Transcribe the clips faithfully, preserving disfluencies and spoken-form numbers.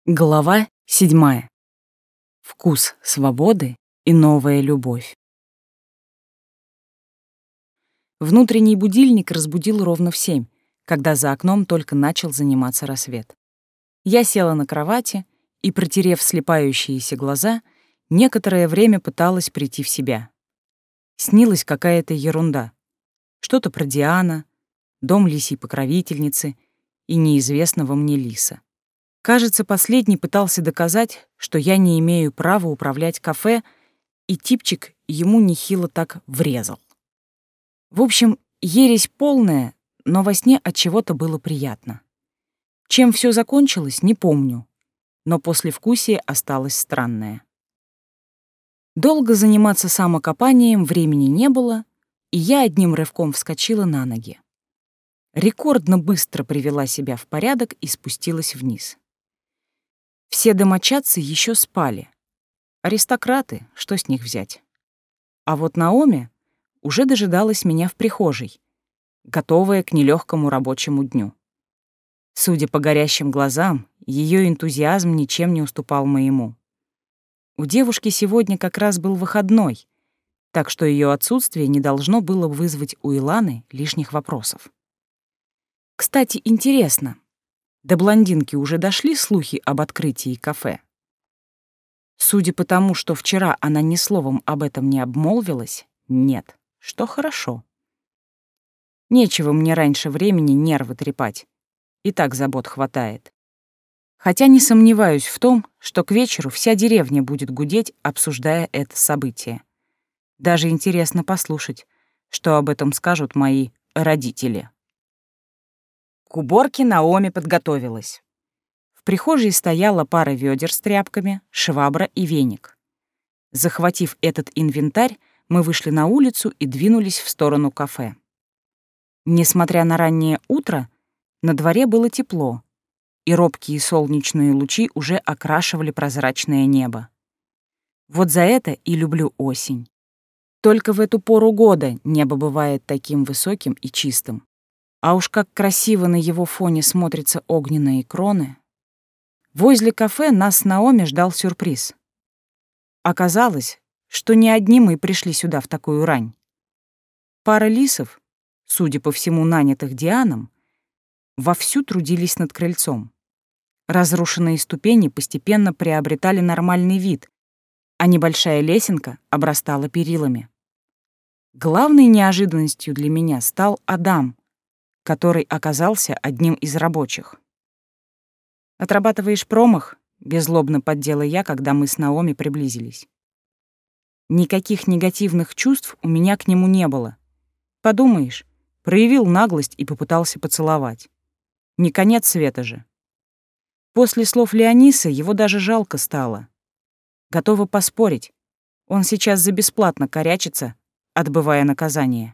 Глава седьмая. Вкус свободы и новая любовь. Внутренний будильник разбудил ровно в семь, когда за окном только начал заниматься рассвет. Я села на кровати и, протерев слепающиеся глаза, некоторое время пыталась прийти в себя. Снилась какая-то ерунда. Что-то про Диана, дом лисьей покровительницы и неизвестного мне лиса. Кажется, последний пытался доказать, что я не имею права управлять кафе, и типчик ему нехило так врезал. В общем, ересь полная, но во сне от чего-то было приятно. Чем все закончилось, не помню, но послевкусие осталось странное. Долго заниматься самокопанием времени не было, и я одним рывком вскочила на ноги. Рекордно быстро привела себя в порядок и спустилась вниз. Все домочадцы еще спали. Аристократы, что с них взять? А вот Наоми уже дожидалась меня в прихожей, готовая к нелегкому рабочему дню. Судя по горящим глазам, ее энтузиазм ничем не уступал моему. У девушки сегодня как раз был выходной, так что ее отсутствие не должно было вызвать у Иланы лишних вопросов. Кстати, интересно, до блондинки уже дошли слухи об открытии кафе? Судя по тому, что вчера она ни словом об этом не обмолвилась, нет, что хорошо. Нечего мне раньше времени нервы трепать, и так забот хватает. Хотя не сомневаюсь в том, что к вечеру вся деревня будет гудеть, обсуждая это событие. Даже интересно послушать, что об этом скажут мои родители. К уборке Наоми подготовилась. В прихожей стояла пара ведер с тряпками, швабра и веник. Захватив этот инвентарь, мы вышли на улицу и двинулись в сторону кафе. Несмотря на раннее утро, на дворе было тепло, и робкие солнечные лучи уже окрашивали прозрачное небо. Вот за это и люблю осень. Только в эту пору года небо бывает таким высоким и чистым. А уж как красиво на его фоне смотрятся огненные кроны. Возле кафе нас с Наоми ждал сюрприз. Оказалось, что не одни мы пришли сюда в такую рань. Пара лисов, судя по всему нанятых Дианом, вовсю трудились над крыльцом. Разрушенные ступени постепенно приобретали нормальный вид, а небольшая лесенка обрастала перилами. Главной неожиданностью для меня стал Адам, который оказался одним из рабочих. «Отрабатываешь промах?» — беззлобно поддела я, когда мы с Наоми приблизились. Никаких негативных чувств у меня к нему не было. Подумаешь, проявил наглость и попытался поцеловать. Не конец света же. После слов Леонисы его даже жалко стало. Готова поспорить, он сейчас за бесплатно корячится, отбывая наказание.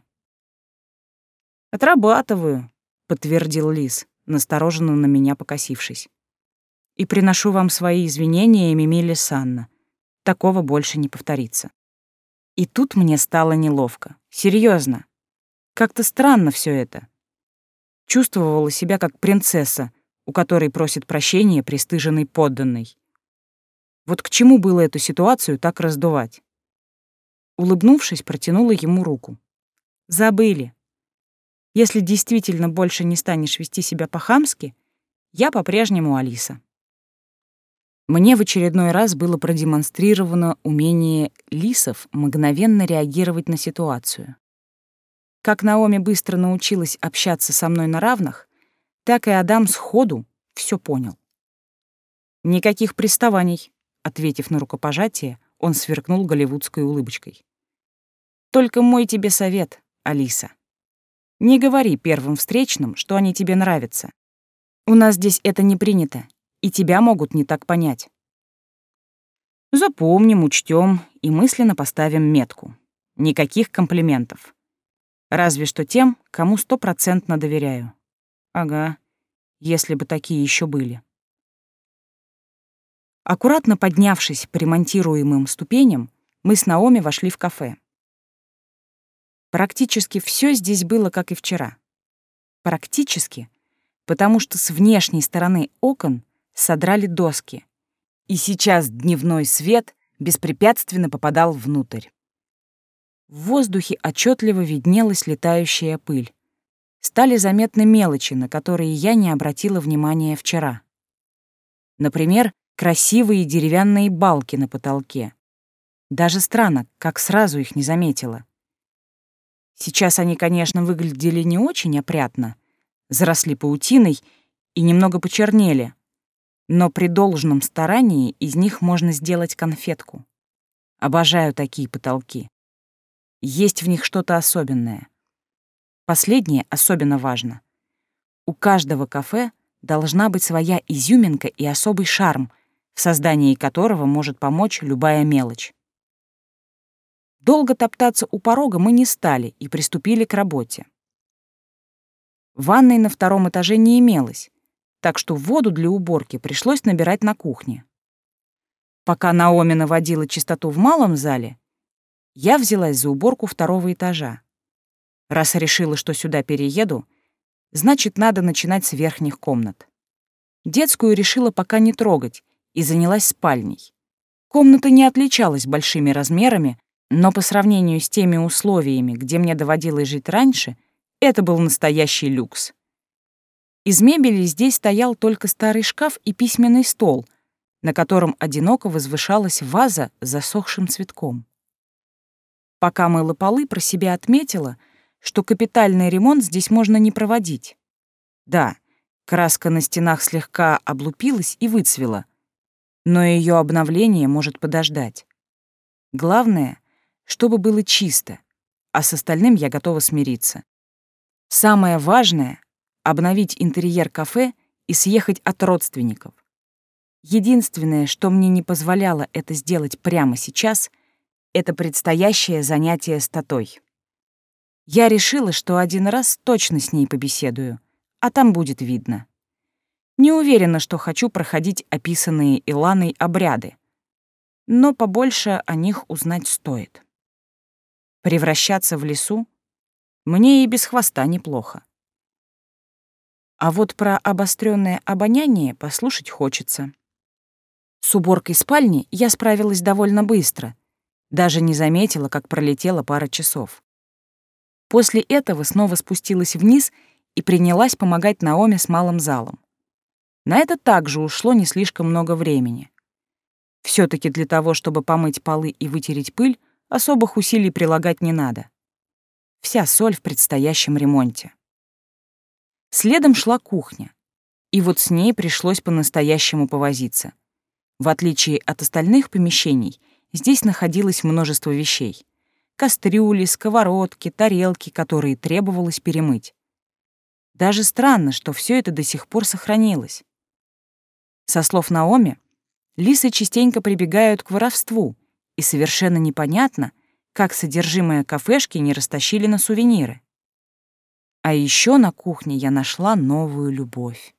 «Отрабатываю», — подтвердил лис, настороженно на меня покосившись. «И приношу вам свои извинения, Мимили Санна. Такого больше не повторится». И тут мне стало неловко. Серьезно. Как-то странно все это. Чувствовала себя как принцесса, у которой просит прощения пристыженный подданный. Вот к чему было эту ситуацию так раздувать? Улыбнувшись, протянула ему руку. «Забыли. Если действительно больше не станешь вести себя по-хамски, я по-прежнему Алиса». Мне в очередной раз было продемонстрировано умение лисов мгновенно реагировать на ситуацию. Как Наоми быстро научилась общаться со мной на равных, так и Адам сходу все понял. «Никаких приставаний», — ответив на рукопожатие, он сверкнул голливудской улыбочкой. «Только мой тебе совет, Алиса. Не говори первым встречным, что они тебе нравятся. У нас здесь это не принято, и тебя могут не так понять. Запомним, учтем и мысленно поставим метку. Никаких комплиментов. Разве что тем, кому стопроцентно доверяю. Ага, если бы такие еще были». Аккуратно поднявшись по ремонтируемым ступеням, мы с Наоми вошли в кафе. Практически все здесь было, как и вчера. Практически, потому что с внешней стороны окон содрали доски, и сейчас дневной свет беспрепятственно попадал внутрь. В воздухе отчетливо виднелась летающая пыль. Стали заметны мелочи, на которые я не обратила внимания вчера. Например, красивые деревянные балки на потолке. Даже странно, как сразу их не заметила. Сейчас они, конечно, выглядели не очень опрятно, заросли паутиной и немного почернели, но при должном старании из них можно сделать конфетку. Обожаю такие потолки. Есть в них что-то особенное. Последнее особенно важно. У каждого кафе должна быть своя изюминка и особый шарм, в создании которого может помочь любая мелочь. Долго топтаться у порога мы не стали и приступили к работе. Ванной на втором этаже не имелось, так что воду для уборки пришлось набирать на кухне. Пока Наоми наводила чистоту в малом зале, я взялась за уборку второго этажа. Раз решила, что сюда перееду, значит, надо начинать с верхних комнат. Детскую решила пока не трогать и занялась спальней. Комната не отличалась большими размерами, но по сравнению с теми условиями, где мне доводилось жить раньше, это был настоящий люкс. Из мебели здесь стоял только старый шкаф и письменный стол, на котором одиноко возвышалась ваза с засохшим цветком. Пока мыла полы, про себя отметила, что капитальный ремонт здесь можно не проводить. Да, краска на стенах слегка облупилась и выцвела, но ее обновление может подождать. Главное, чтобы было чисто, а с остальным я готова смириться. Самое важное — обновить интерьер кафе и съехать от родственников. Единственное, что мне не позволяло это сделать прямо сейчас — это предстоящее занятие с Татой. Я решила, что один раз точно с ней побеседую, а там будет видно. Не уверена, что хочу проходить описанные Иланой обряды, но побольше о них узнать стоит. Превращаться в лису мне и без хвоста неплохо. А вот про обострённое обоняние послушать хочется. С уборкой спальни я справилась довольно быстро, даже не заметила, как пролетела пара часов. После этого снова спустилась вниз и принялась помогать Наоми с малым залом. На это также ушло не слишком много времени. Все-таки для того, чтобы помыть полы и вытереть пыль, особых усилий прилагать не надо. Вся соль в предстоящем ремонте. Следом шла кухня, и вот с ней пришлось по-настоящему повозиться. В отличие от остальных помещений, здесь находилось множество вещей. Кастрюли, сковородки, тарелки, которые требовалось перемыть. Даже странно, что все это до сих пор сохранилось. Со слов Наоми, лисы частенько прибегают к воровству, и совершенно непонятно, как содержимое кафешки не растащили на сувениры. А еще на кухне я нашла новую любовь.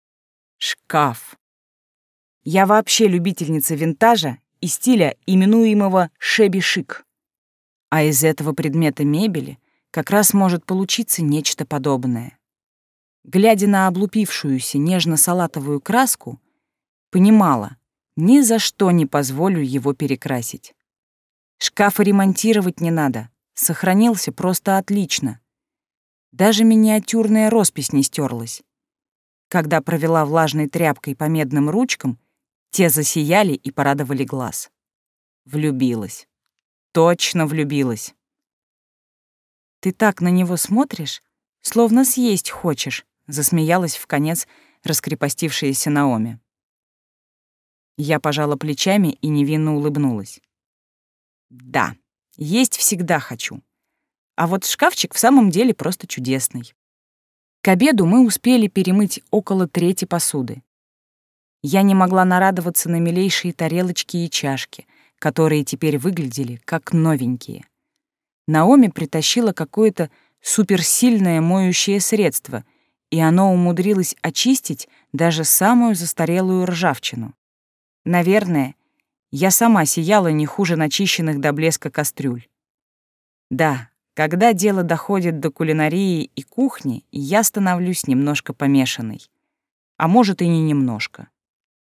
Шкаф. Я вообще любительница винтажа и стиля, именуемого шеби-шик. А из этого предмета мебели как раз может получиться нечто подобное. Глядя на облупившуюся нежно-салатовую краску, понимала, ни за что не позволю его перекрасить. Шкаф ремонтировать не надо, сохранился просто отлично. Даже миниатюрная роспись не стерлась. Когда провела влажной тряпкой по медным ручкам, те засияли и порадовали глаз. Влюбилась. Точно влюбилась. «Ты так на него смотришь, словно съесть хочешь», — засмеялась вконец раскрепостившаяся Наоми. Я пожала плечами и невинно улыбнулась. «Да, есть всегда хочу. А вот шкафчик в самом деле просто чудесный». К обеду мы успели перемыть около трети посуды. Я не могла нарадоваться на милейшие тарелочки и чашки, которые теперь выглядели как новенькие. Наоми притащила какое-то суперсильное моющее средство, и оно умудрилось очистить даже самую застарелую ржавчину. Наверное, я сама сияла не хуже начищенных до блеска кастрюль. Да, когда дело доходит до кулинарии и кухни, я становлюсь немножко помешанной. А может, и не немножко.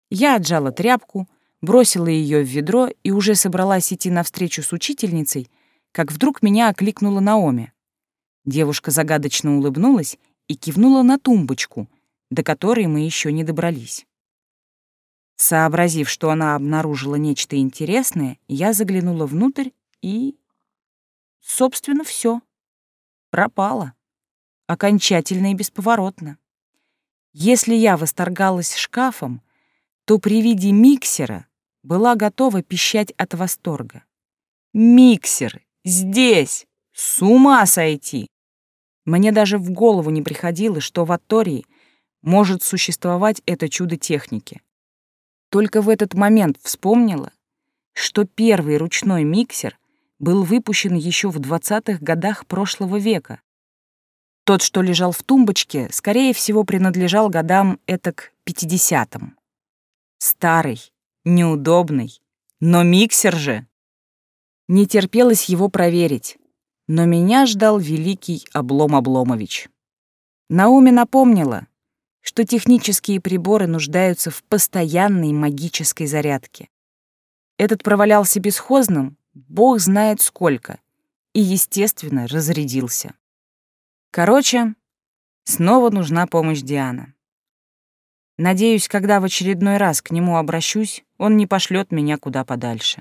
Я отжала тряпку, бросила ее в ведро и уже собралась идти навстречу с учительницей, как вдруг меня окликнула Наоми. Девушка загадочно улыбнулась и кивнула на тумбочку, до которой мы еще не добрались. Сообразив, что она обнаружила нечто интересное, я заглянула внутрь и... Собственно, все. Пропало. Окончательно и бесповоротно. Если я восторгалась шкафом, то при виде миксера была готова пищать от восторга. Миксер! Здесь! С ума сойти! Мне даже в голову не приходило, что в Аттории может существовать это чудо техники. Только в этот момент вспомнила, что первый ручной миксер был выпущен еще в двадцатых годах прошлого века. Тот, что лежал в тумбочке, скорее всего, принадлежал годам этак пятидесятым. Старый, неудобный, но миксер же. Не терпелось его проверить, но меня ждал великий Облом Обломович. Наоми напомнила, что технические приборы нуждаются в постоянной магической зарядке. Этот провалялся бесхозным, бог знает сколько, и, естественно, разрядился. Короче, снова нужна помощь Диана. Надеюсь, когда в очередной раз к нему обращусь, он не пошлет меня куда подальше.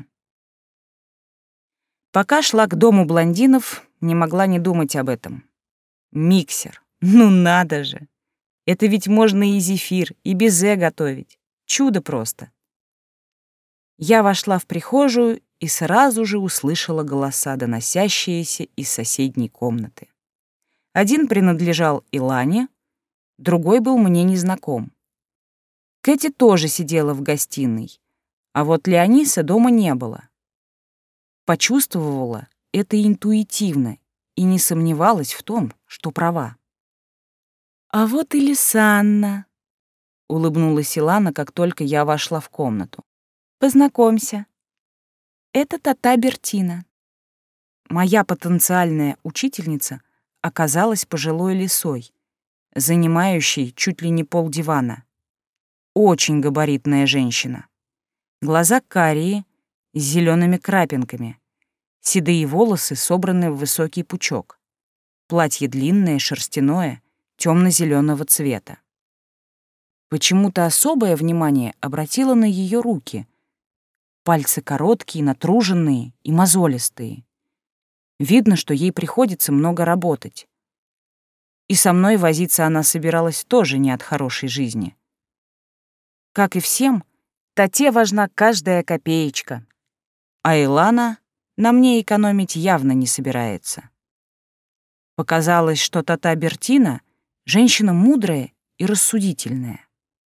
Пока шла к дому блондинов, не могла не думать об этом. Миксер. Ну надо же! Это ведь можно и зефир, и безе готовить. Чудо просто. Я вошла в прихожую и сразу же услышала голоса, доносящиеся из соседней комнаты. Один принадлежал Илане, другой был мне незнаком. Кэти тоже сидела в гостиной, а вот Леониса дома не было. Почувствовала это интуитивно и не сомневалась в том, что права. «А вот и Лисанна», — улыбнулась Илана, как только я вошла в комнату. «Познакомься. Это Тата Бертина». Моя потенциальная учительница оказалась пожилой лисой, занимающей чуть ли не полдивана. Очень габаритная женщина. Глаза карие, с зелеными крапинками, седые волосы собраны в высокий пучок, платье длинное, шерстяное, темно-зеленого цвета. Почему-то особое внимание обратила на ее руки. Пальцы короткие, натруженные и мозолистые. Видно, что ей приходится много работать. И со мной возиться она собиралась тоже не от хорошей жизни. Как и всем, Тате важна каждая копеечка, а Илана на мне экономить явно не собирается. Показалось, что Тата Бертина — женщина мудрая и рассудительная.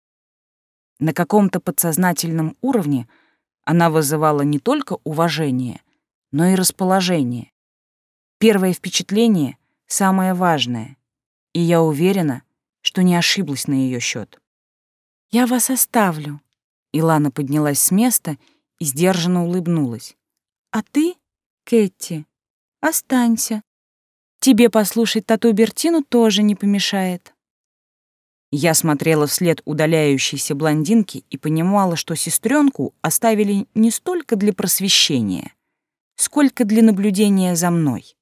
На каком-то подсознательном уровне она вызывала не только уважение, но и расположение. Первое впечатление — самое важное, и я уверена, что не ошиблась на ее счет. «Я вас оставлю», — Илана поднялась с места и сдержанно улыбнулась. «А ты, Кэти, останься. Тебе послушать Тату Бертину тоже не помешает». Я смотрела вслед удаляющейся блондинки и понимала, что сестренку оставили не столько для просвещения, сколько для наблюдения за мной.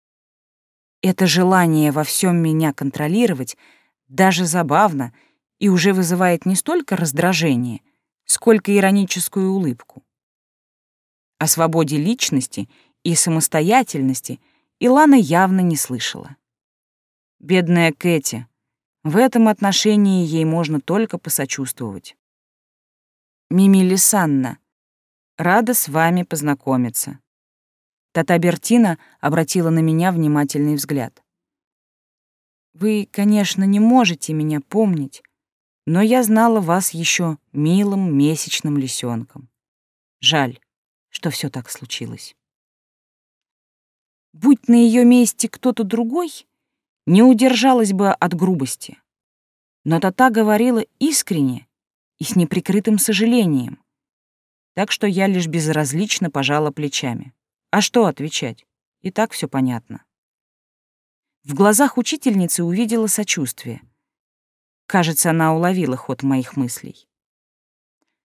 Это желание во всем меня контролировать даже забавно и уже вызывает не столько раздражение, сколько ироническую улыбку. О свободе личности и самостоятельности Илана явно не слышала. Бедная Кэти, в этом отношении ей можно только посочувствовать. «Мими Лисанна, рада с вами познакомиться». Тата Бертина обратила на меня внимательный взгляд. «Вы, конечно, не можете меня помнить, но я знала вас еще милым месячным лисенком. Жаль, что все так случилось». Будь на ее месте кто-то другой, не удержалась бы от грубости. Но Тата говорила искренне и с неприкрытым сожалением, так что я лишь безразлично пожала плечами. А что отвечать? И так все понятно. В глазах учительницы увидела сочувствие. Кажется, она уловила ход моих мыслей.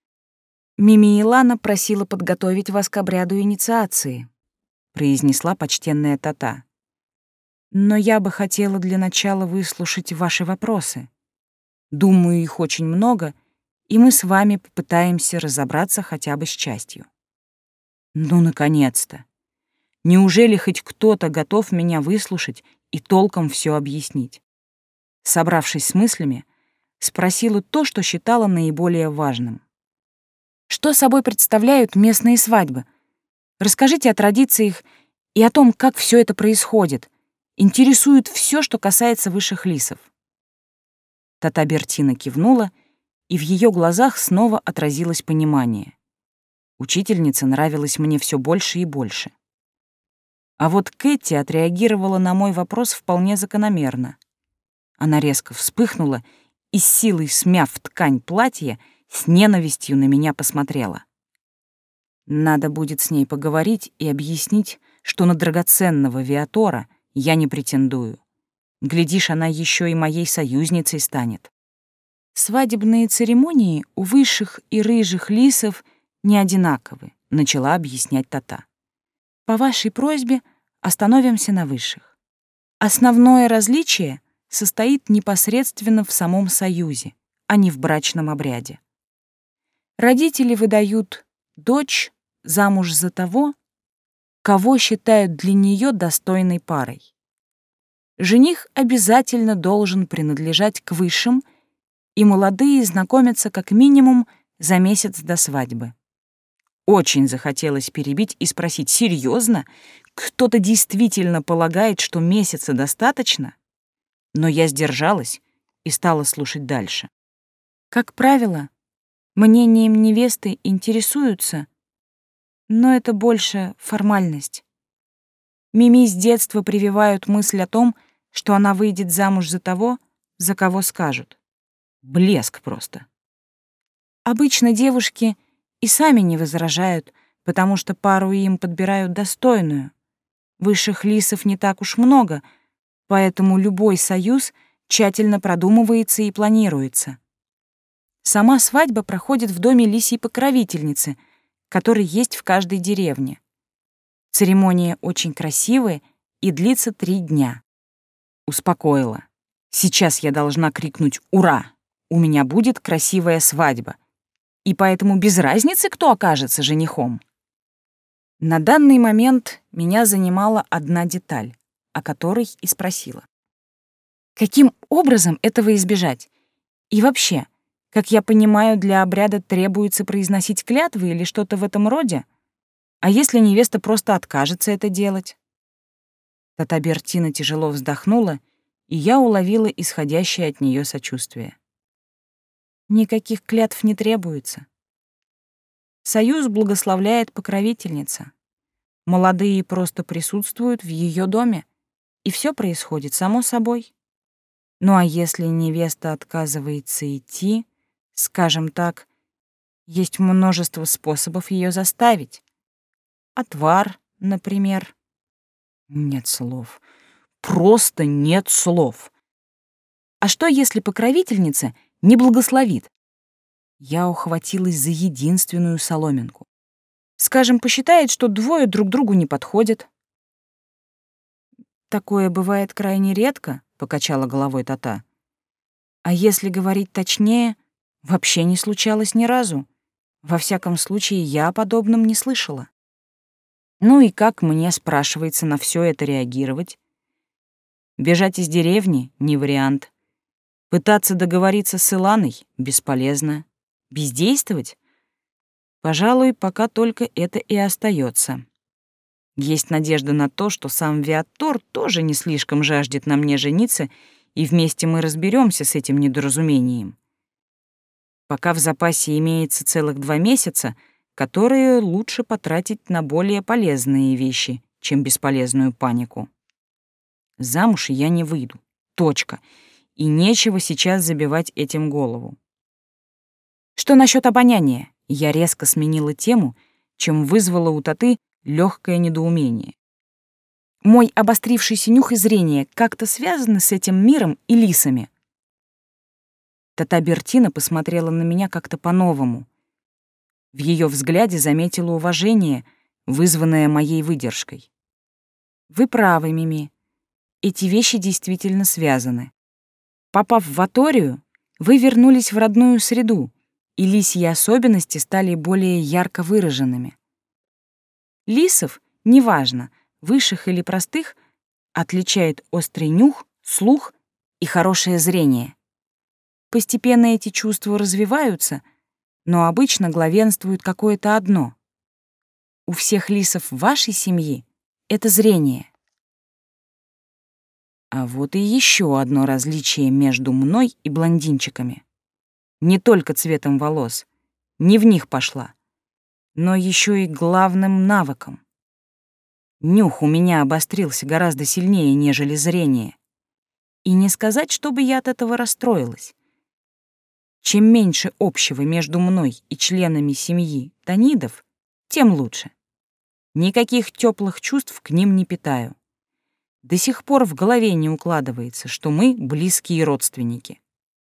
Мими Илана просила подготовить вас к обряду инициации, произнесла почтенная Тата. Но я бы хотела для начала выслушать ваши вопросы. Думаю, их очень много, и мы с вами попытаемся разобраться хотя бы с частью. Ну, наконец-то! Неужели хоть кто-то готов меня выслушать и толком все объяснить? Собравшись с мыслями, спросила то, что считала наиболее важным. Что собой представляют местные свадьбы? Расскажите о традициях и о том, как все это происходит. Интересует все, что касается высших лисов. Тата Бертина кивнула, и в ее глазах снова отразилось понимание. Учительница нравилась мне все больше и больше. А вот Кэти отреагировала на мой вопрос вполне закономерно. Она резко вспыхнула и, с силой смяв ткань платья, с ненавистью на меня посмотрела. Надо будет с ней поговорить и объяснить, что на драгоценного Виатора я не претендую. Глядишь, она еще и моей союзницей станет. Свадебные церемонии у высших и рыжих лисов не одинаковы, начала объяснять Тата. По вашей просьбе остановимся на высших. Основное различие состоит непосредственно в самом союзе, а не в брачном обряде. Родители выдают дочь замуж за того, кого считают для нее достойной парой. Жених обязательно должен принадлежать к высшим, и молодые знакомятся как минимум за месяц до свадьбы. Очень захотелось перебить и спросить: серьезно? Кто-то действительно полагает, что месяца достаточно? Но я сдержалась и стала слушать дальше. Как правило, мнением невесты интересуются, но это больше формальность. Мими с детства прививают мысль о том, что она выйдет замуж за того, за кого скажут. Блеск просто. Обычно девушки и сами не возражают, потому что пару им подбирают достойную. Высших лисов не так уж много, поэтому любой союз тщательно продумывается и планируется. Сама свадьба проходит в доме лисьей покровительницы, который есть в каждой деревне. Церемония очень красивая и длится три дня. Успокоила. Сейчас я должна крикнуть «Ура!» У меня будет красивая свадьба. И поэтому без разницы, кто окажется женихом. На данный момент меня занимала одна деталь, о которой и спросила. Каким образом этого избежать? И вообще, как я понимаю, для обряда требуется произносить клятвы или что-то в этом роде? А если невеста просто откажется это делать? Тата Бертина тяжело вздохнула, и я уловила исходящее от нее сочувствие. Никаких клятв не требуется. Союз благословляет покровительница. Молодые просто присутствуют в ее доме, и все происходит само собой. Ну а если невеста отказывается идти, скажем так, есть множество способов ее заставить. Отвар, например. Нет слов. Просто нет слов. А что, если покровительница не благословит? Я ухватилась за единственную соломинку. Скажем, посчитает, что двое друг другу не подходят. Такое бывает крайне редко, покачала головой Тата. А если говорить точнее, вообще не случалось ни разу. Во всяком случае, я о подобном не слышала. Ну и как мне, спрашивается, на все это реагировать? Бежать из деревни — не вариант. Пытаться договориться с Иланой — бесполезно. Бездействовать? Пожалуй, пока только это и остается. Есть надежда на то, что сам Виатор тоже не слишком жаждет на мне жениться, и вместе мы разберемся с этим недоразумением. Пока в запасе имеется целых два месяца, которые лучше потратить на более полезные вещи, чем бесполезную панику. Замуж я не выйду. Точка. И нечего сейчас забивать этим голову. Что насчет обоняния? Я резко сменила тему, чем вызвала у Таты легкое недоумение. Мой обострившийся нюх и зрение как-то связаны с этим миром и лисами? Тата Бертина посмотрела на меня как-то по-новому. В ее взгляде заметила уважение, вызванное моей выдержкой. Вы правы, Мими. Эти вещи действительно связаны. Попав в Аторию, вы вернулись в родную среду, и лисьи особенности стали более ярко выраженными. Лисов, неважно, высших или простых, отличает острый нюх, слух и хорошее зрение. Постепенно эти чувства развиваются, но обычно главенствует какое-то одно. У всех лисов вашей семьи это зрение. А вот и еще одно различие между мной и блондинчиками. Не только цветом волос, не в них пошла, но еще и главным навыком. Нюх у меня обострился гораздо сильнее, нежели зрение. И не сказать, чтобы я от этого расстроилась. Чем меньше общего между мной и членами семьи Танидов, тем лучше. Никаких теплых чувств к ним не питаю. До сих пор в голове не укладывается, что мы близкие родственники.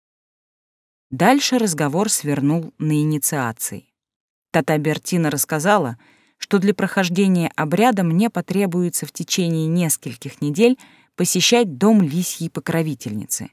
Дальше разговор свернул на инициации. Тата Бертина рассказала, что для прохождения обряда мне потребуется в течение нескольких недель посещать дом лисьей покровительницы.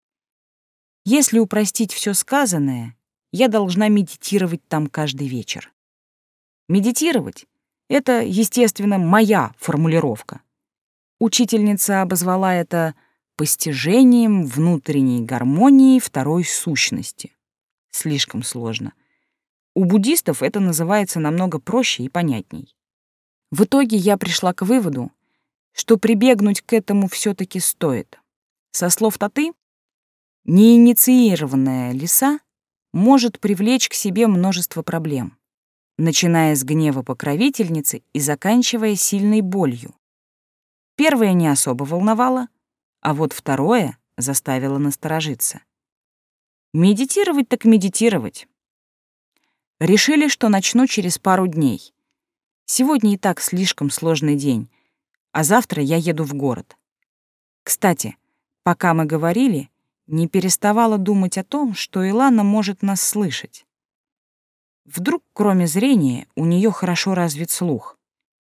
Если упростить все сказанное, я должна медитировать там каждый вечер. Медитировать — это, естественно, моя формулировка. Учительница обозвала это постижением внутренней гармонии второй сущности. Слишком сложно. У буддистов это называется намного проще и понятней. В итоге я пришла к выводу, что прибегнуть к этому все-таки стоит. Со слов Таты, неинициированная лиса может привлечь к себе множество проблем, начиная с гнева покровительницы и заканчивая сильной болью. Первое не особо волновало, а вот второе заставило насторожиться. Медитировать так медитировать. Решили, что начну через пару дней. Сегодня и так слишком сложный день, а завтра я еду в город. Кстати, пока мы говорили, не переставала думать о том, что Илана может нас слышать. Вдруг, кроме зрения, у нее хорошо развит слух.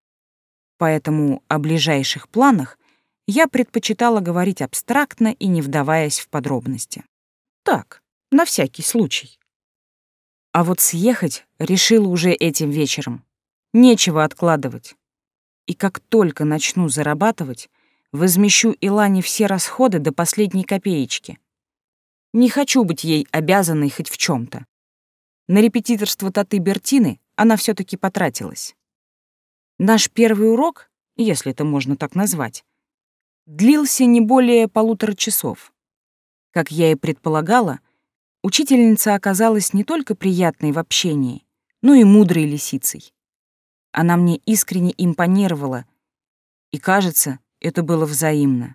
Поэтому о ближайших планах я предпочитала говорить абстрактно и не вдаваясь в подробности. Так, на всякий случай. А вот съехать решила уже этим вечером. Нечего откладывать. И как только начну зарабатывать, возмещу Илане все расходы до последней копеечки. Не хочу быть ей обязанной хоть в чем-то. На репетиторство Таты Бертины она все-таки потратилась. Наш первый урок, если это можно так назвать, длился не более полутора часов. Как я и предполагала, учительница оказалась не только приятной в общении, но и мудрой лисицей. Она мне искренне импонировала, и, кажется, это было взаимно.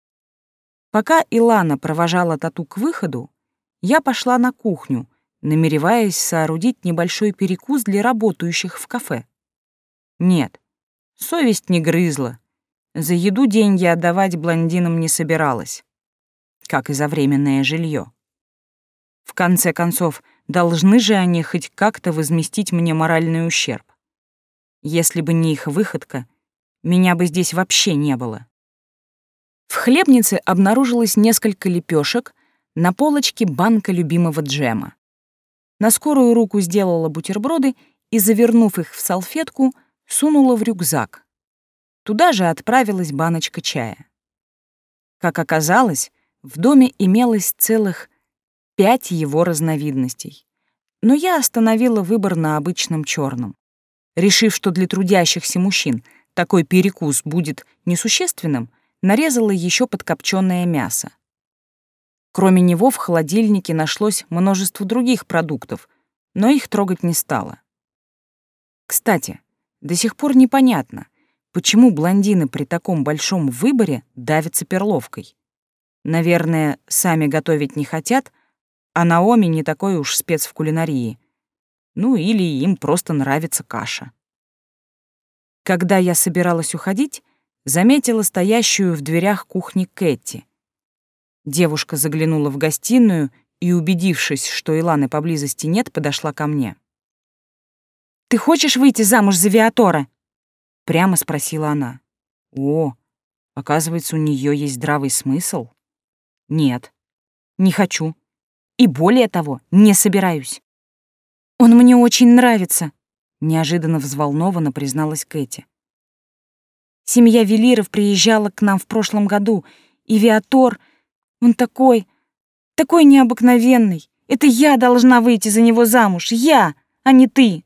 Пока Илана провожала Тату к выходу, я пошла на кухню, намереваясь соорудить небольшой перекус для работающих в кафе. Нет, совесть не грызла. За еду деньги отдавать блондинам не собиралась, как и за временное жилье. В конце концов, должны же они хоть как-то возместить мне моральный ущерб. Если бы не их выходка, меня бы здесь вообще не было. В хлебнице обнаружилось несколько лепешек, на полочке банка любимого джема. На скорую руку сделала бутерброды и, завернув их в салфетку, сунула в рюкзак. Туда же отправилась баночка чая. Как оказалось, в доме имелось целых пять его разновидностей. Но я остановила выбор на обычном черном. Решив, что для трудящихся мужчин такой перекус будет несущественным, нарезала еще подкопчённое мясо. Кроме него в холодильнике нашлось множество других продуктов, но их трогать не стала. Кстати, до сих пор непонятно, почему блондины при таком большом выборе давятся перловкой. Наверное, сами готовить не хотят, а Наоми не такой уж спец в кулинарии. Ну или им просто нравится каша. Когда я собиралась уходить, заметила стоящую в дверях кухни Кэти. Девушка заглянула в гостиную и, убедившись, что Иланы поблизости нет, подошла ко мне. «Ты хочешь выйти замуж за Виатора?» — прямо спросила она. О, оказывается, у нее есть здравый смысл. Нет, не хочу. И более того, не собираюсь. «Он мне очень нравится», — неожиданно взволнованно призналась Кэти. «Семья Велиров приезжала к нам в прошлом году, и Виатор, он такой, такой необыкновенный. Это я должна выйти за него замуж, я, а не ты».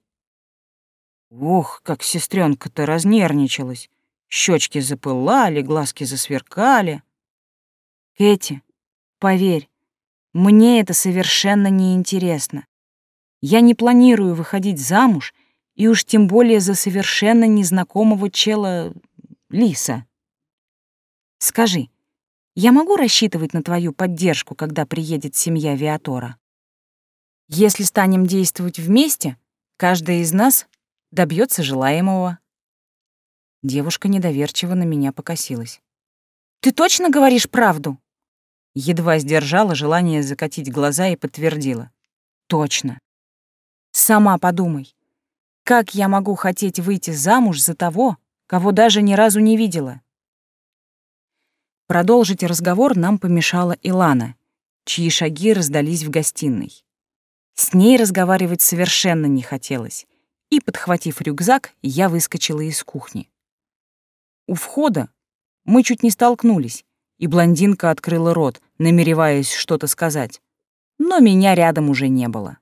Ох, как сестренка-то разнервничалась. Щечки запылали, глазки засверкали. «Кэти, поверь, мне это совершенно неинтересно. Я не планирую выходить замуж, и уж тем более за совершенно незнакомого чела Лиса. Скажи, я могу рассчитывать на твою поддержку, когда приедет семья Виатора? Если станем действовать вместе, каждая из нас добьется желаемого». Девушка недоверчиво на меня покосилась. «Ты точно говоришь правду?» Едва сдержала желание закатить глаза и подтвердила. «Точно. Сама подумай, как я могу хотеть выйти замуж за того, кого даже ни разу не видела?» Продолжить разговор нам помешала Илана, чьи шаги раздались в гостиной. С ней разговаривать совершенно не хотелось, и, подхватив рюкзак, я выскочила из кухни. У входа мы чуть не столкнулись, и блондинка открыла рот, намереваясь что-то сказать, но меня рядом уже не было.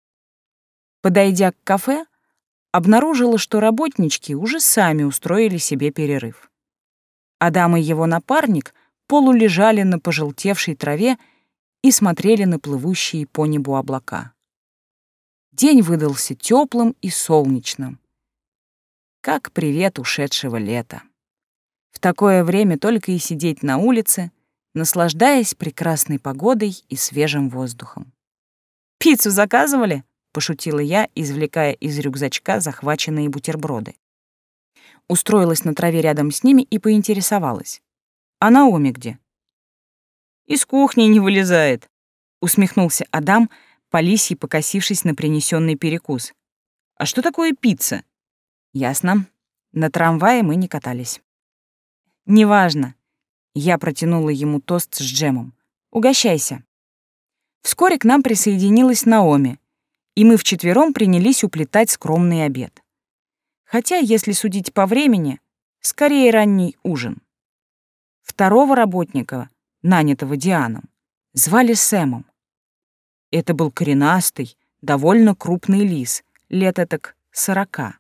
Подойдя к кафе, обнаружила, что работнички уже сами устроили себе перерыв. Адам и его напарник полулежали на пожелтевшей траве и смотрели на плывущие по небу облака. День выдался теплым и солнечным. Как привет ушедшего лета. В такое время только и сидеть на улице, наслаждаясь прекрасной погодой и свежим воздухом. «Пиццу заказывали?» — пошутила я, извлекая из рюкзачка захваченные бутерброды. Устроилась на траве рядом с ними и поинтересовалась. «А Наоми где?» «Из кухни не вылезает», — усмехнулся Адам, по лисьи покосившись на принесенный перекус. «А что такое пицца?» «Ясно. На трамвае мы не катались». «Неважно». Я протянула ему тост с джемом. «Угощайся». Вскоре к нам присоединилась Наоми, и мы вчетвером принялись уплетать скромный обед. Хотя, если судить по времени, скорее ранний ужин. Второго работника, нанятого Дианом, звали Сэмом. Это был коренастый, довольно крупный лис, лет этак сорока.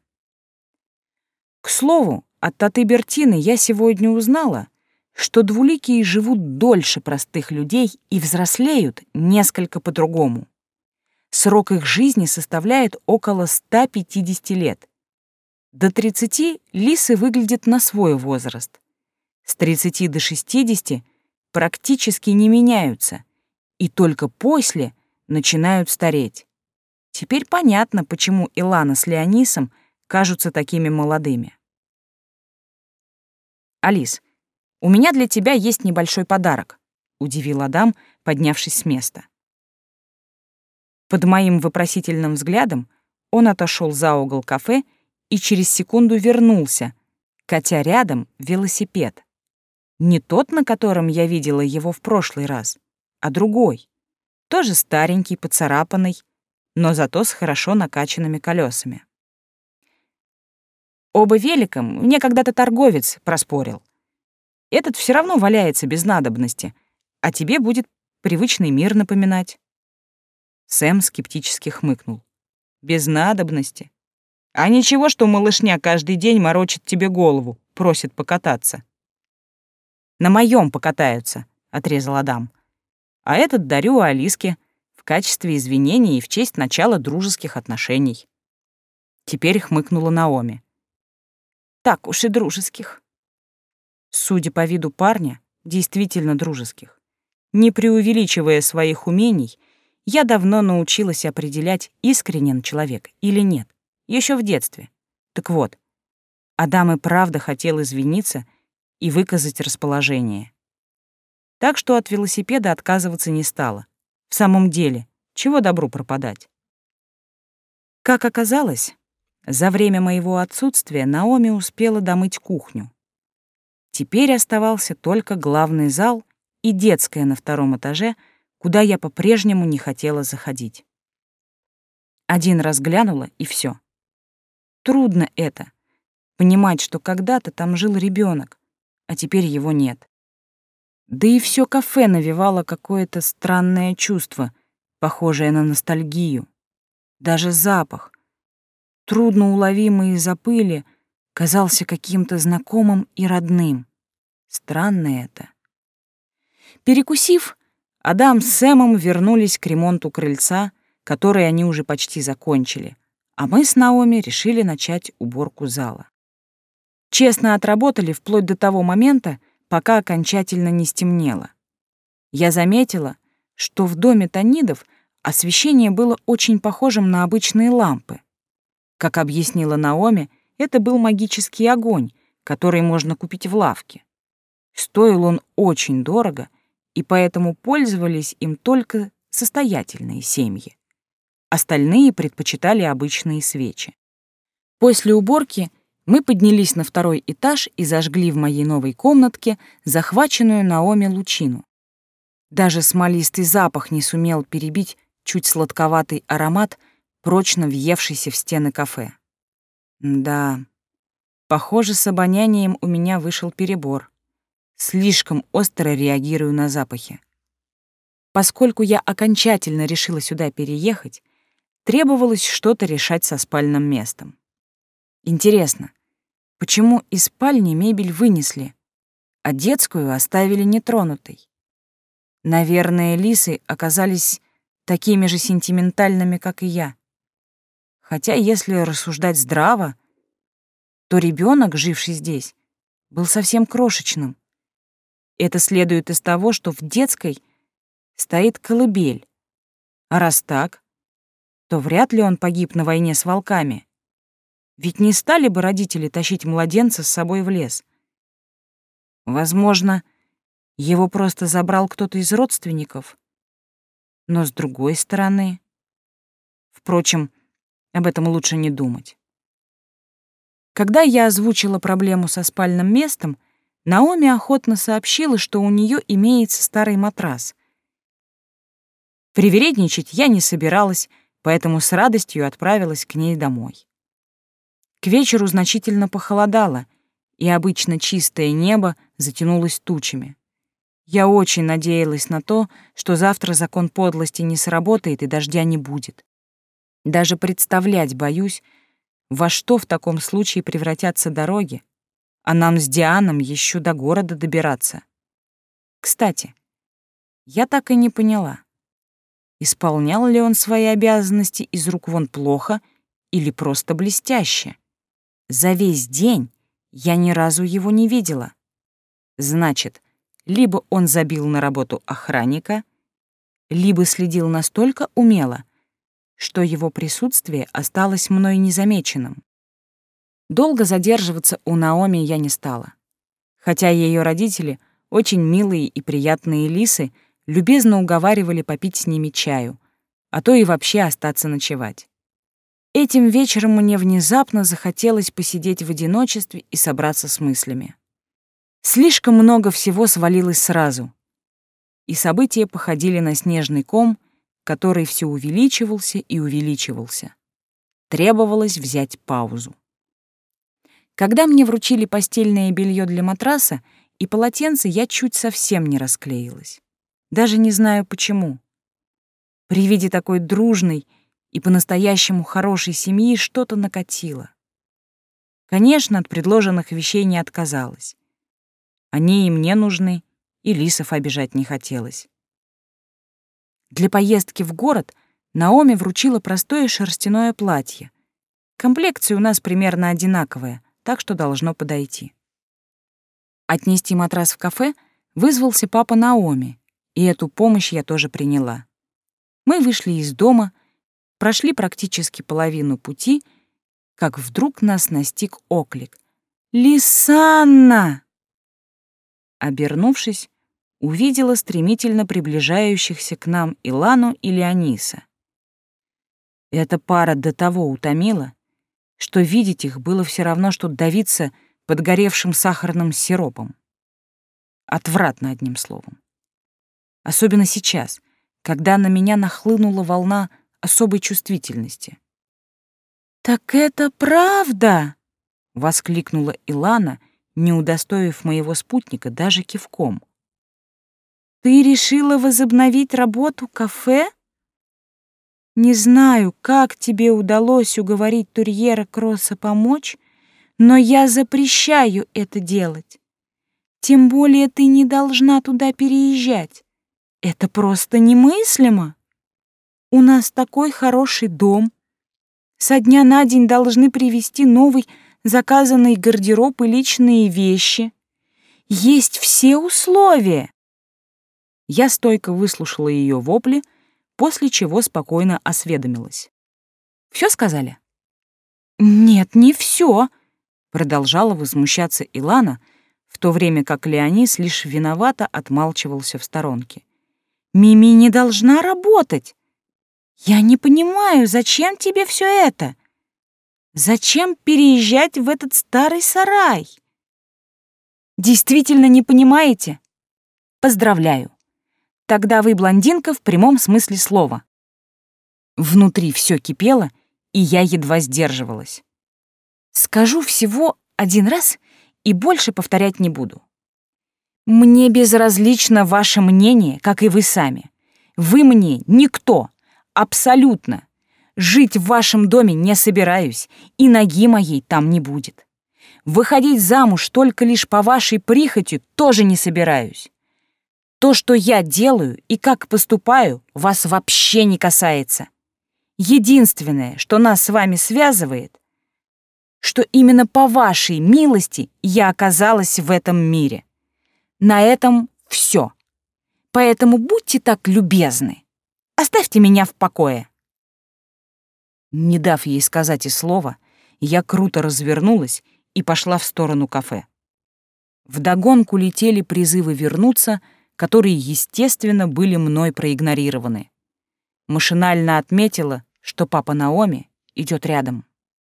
К слову, от Таты Бертины я сегодня узнала, что двуликие живут дольше простых людей и взрослеют несколько по-другому. Срок их жизни составляет около ста пятидесяти лет. До тридцати лисы выглядят на свой возраст. С тридцати до шестидесяти практически не меняются, и только после начинают стареть. Теперь понятно, почему Илана с Леонисом кажутся такими молодыми. «Алис, у меня для тебя есть небольшой подарок», — удивил Адам, поднявшись с места. Под моим вопросительным взглядом он отошел за угол кафе и через секунду вернулся, катя рядом велосипед. Не тот, на котором я видела его в прошлый раз, а другой. Тоже старенький, поцарапанный, но зато с хорошо накачанными колесами. Оба велика мне когда-то торговец проспорил. Этот все равно валяется без надобности, а тебе будет привычный мир напоминать. Сэм скептически хмыкнул. Без надобности? А ничего, что малышня каждый день морочит тебе голову, просит покататься. На моем покатаются, отрезал Адам. А этот дарю Алиске в качестве извинения и в честь начала дружеских отношений. Теперь хмыкнула Наоми. Так уж и дружеских. Судя по виду парня, действительно дружеских. Не преувеличивая своих умений, я давно научилась определять, искренен человек или нет, еще в детстве. Так вот, Адам и правда хотел извиниться и выказать расположение. Так что от велосипеда отказываться не стала. В самом деле, чего добру пропадать? Как оказалось, За время моего отсутствия Наоми успела домыть кухню. Теперь оставался только главный зал и детская на втором этаже, куда я по-прежнему не хотела заходить. Один раз глянула, и все. Трудно это — понимать, что когда-то там жил ребенок, а теперь его нет. Да и все кафе навевало какое-то странное чувство, похожее на ностальгию. Даже запах, трудно уловимый из-за пыли, казался каким-то знакомым и родным. Странно это. Перекусив, Адам с Сэмом вернулись к ремонту крыльца, который они уже почти закончили, а мы с Наоми решили начать уборку зала. Честно отработали вплоть до того момента, пока окончательно не стемнело. Я заметила, что в доме Танидов освещение было очень похожим на обычные лампы. Как объяснила Наоми, это был магический огонь, который можно купить в лавке. Стоил он очень дорого, и поэтому пользовались им только состоятельные семьи. Остальные предпочитали обычные свечи. После уборки мы поднялись на второй этаж и зажгли в моей новой комнатке захваченную Наоми лучину. Даже смолистый запах не сумел перебить чуть сладковатый аромат, прочно въевшийся в стены кафе. Да, похоже, с обонянием у меня вышел перебор. Слишком остро реагирую на запахи. Поскольку я окончательно решила сюда переехать, требовалось что-то решать со спальным местом. Интересно, почему из спальни мебель вынесли, а детскую оставили нетронутой? Наверное, лисы оказались такими же сентиментальными, как и я. Хотя, если рассуждать здраво, то ребенок, живший здесь, был совсем крошечным. Это следует из того, что в детской стоит колыбель. А раз так, то вряд ли он погиб на войне с волками. Ведь не стали бы родители тащить младенца с собой в лес. Возможно, его просто забрал кто-то из родственников. Но с другой стороны... Впрочем, об этом лучше не думать. Когда я озвучила проблему со спальным местом, Наоми охотно сообщила, что у нее имеется старый матрас. Привередничать я не собиралась, поэтому с радостью отправилась к ней домой. К вечеру значительно похолодало, и обычно чистое небо затянулось тучами. Я очень надеялась на то, что завтра закон подлости не сработает и дождя не будет. Даже представлять боюсь, во что в таком случае превратятся дороги, а нам с Дианом еще до города добираться. Кстати, я так и не поняла, исполнял ли он свои обязанности из рук вон плохо или просто блестяще. За весь день я ни разу его не видела. Значит, либо он забил на работу охранника, либо следил настолько умело, что его присутствие осталось мной незамеченным. Долго задерживаться у Наоми я не стала. Хотя ее родители, очень милые и приятные лисы, любезно уговаривали попить с ними чаю, а то и вообще остаться ночевать. Этим вечером мне внезапно захотелось посидеть в одиночестве и собраться с мыслями. Слишком много всего свалилось сразу, и события походили на снежный ком, который все увеличивался и увеличивался. Требовалось взять паузу. Когда мне вручили постельное белье для матраса и полотенце, я чуть совсем не расклеилась. Даже не знаю почему. При виде такой дружной и по-настоящему хорошей семьи что-то накатило. Конечно, от предложенных вещей не отказалась. Они и мне нужны, и лисов обижать не хотелось. Для поездки в город Наоми вручила простое шерстяное платье. Комплекция у нас примерно одинаковая, так что должно подойти. Отнести матрас в кафе вызвался папа Наоми, и эту помощь я тоже приняла. Мы вышли из дома, прошли практически половину пути, как вдруг нас настиг оклик: «Лисанна!» Обернувшись, увидела стремительно приближающихся к нам Илану и Леониса. Эта пара до того утомила, что видеть их было все равно, что давиться подгоревшим сахарным сиропом. Отвратно, одним словом. Особенно сейчас, когда на меня нахлынула волна особой чувствительности. «Так это правда!» — воскликнула Илана, не удостоив моего спутника даже кивком. «Ты решила возобновить работу кафе? Не знаю, как тебе удалось уговорить Турьера Кросса помочь, но я запрещаю это делать. Тем более ты не должна туда переезжать. Это просто немыслимо. У нас такой хороший дом. Со дня на день должны привезти новый заказанный гардероб и личные вещи. Есть все условия». Я стойко выслушала ее вопли, после чего спокойно осведомилась. «Все сказали?» «Нет, не все», — продолжала возмущаться Илана, в то время как Леонис лишь виновато отмалчивался в сторонке. «Мими не должна работать. Я не понимаю, зачем тебе все это? Зачем переезжать в этот старый сарай? Действительно не понимаете? Поздравляю. Тогда вы блондинка в прямом смысле слова». Внутри все кипело, и я едва сдерживалась. Скажу всего один раз и больше повторять не буду. Мне безразлично ваше мнение, как и вы сами. Вы мне никто, абсолютно. Жить в вашем доме не собираюсь, и ноги моей там не будет. Выходить замуж только лишь по вашей прихоти тоже не собираюсь. То, что я делаю и как поступаю, вас вообще не касается. Единственное, что нас с вами связывает, что именно по вашей милости я оказалась в этом мире. На этом все. Поэтому будьте так любезны. Оставьте меня в покое». Не дав ей сказать и слова, я круто развернулась и пошла в сторону кафе. Вдогонку летели призывы вернуться, которые, естественно, были мной проигнорированы. Машинально отметила, что папа Наоми идет рядом.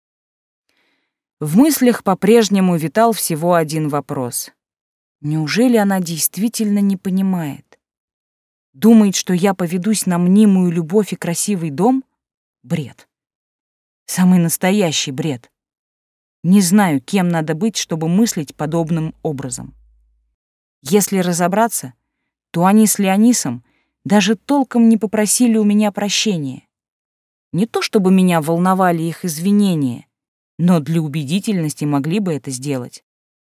В мыслях по-прежнему витал всего один вопрос. Неужели она действительно не понимает? Думает, что я поведусь на мнимую любовь и красивый дом? Бред. Самый настоящий бред. Не знаю, кем надо быть, чтобы мыслить подобным образом. Если разобраться, то они с Леонисом даже толком не попросили у меня прощения. Не то чтобы меня волновали их извинения, но для убедительности могли бы это сделать.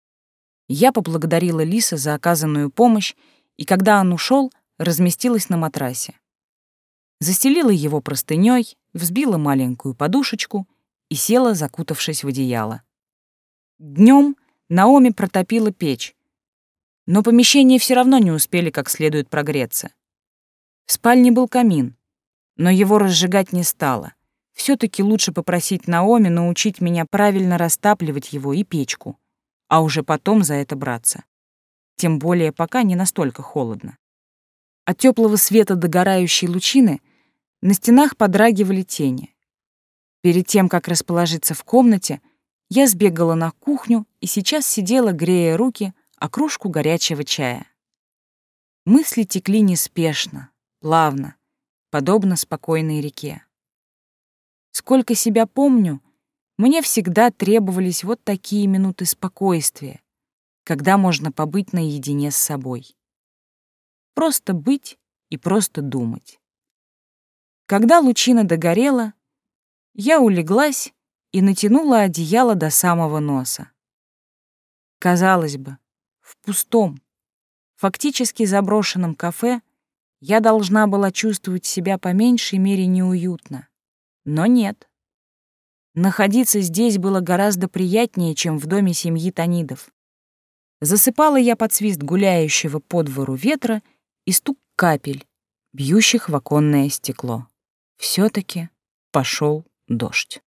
Я поблагодарила Лиса за оказанную помощь, и когда он ушел, разместилась на матрасе. Застелила его простыней, взбила маленькую подушечку и села, закутавшись в одеяло. Днем Наоми протопила печь, но помещение все равно не успели как следует прогреться. В спальне был камин, но его разжигать не стала. Все-таки лучше попросить Наоми научить меня правильно растапливать его и печку, а уже потом за это браться. Тем более пока не настолько холодно. От теплого света догорающей лучины на стенах подрагивали тени. Перед тем, как расположиться в комнате, я сбегала на кухню и сейчас сидела, грея руки о кружку горячего чая. Мысли текли неспешно, плавно, подобно спокойной реке. Сколько себя помню, мне всегда требовались вот такие минуты спокойствия, когда можно побыть наедине с собой. Просто быть и просто думать. Когда лучина догорела, я улеглась и натянула одеяло до самого носа. Казалось бы, в пустом, фактически заброшенном кафе я должна была чувствовать себя по меньшей мере неуютно. Но нет. Находиться здесь было гораздо приятнее, чем в доме семьи Танидов. Засыпала я под свист гуляющего по двору ветра и стук капель, бьющих в оконное стекло. Все-таки пошел дождь.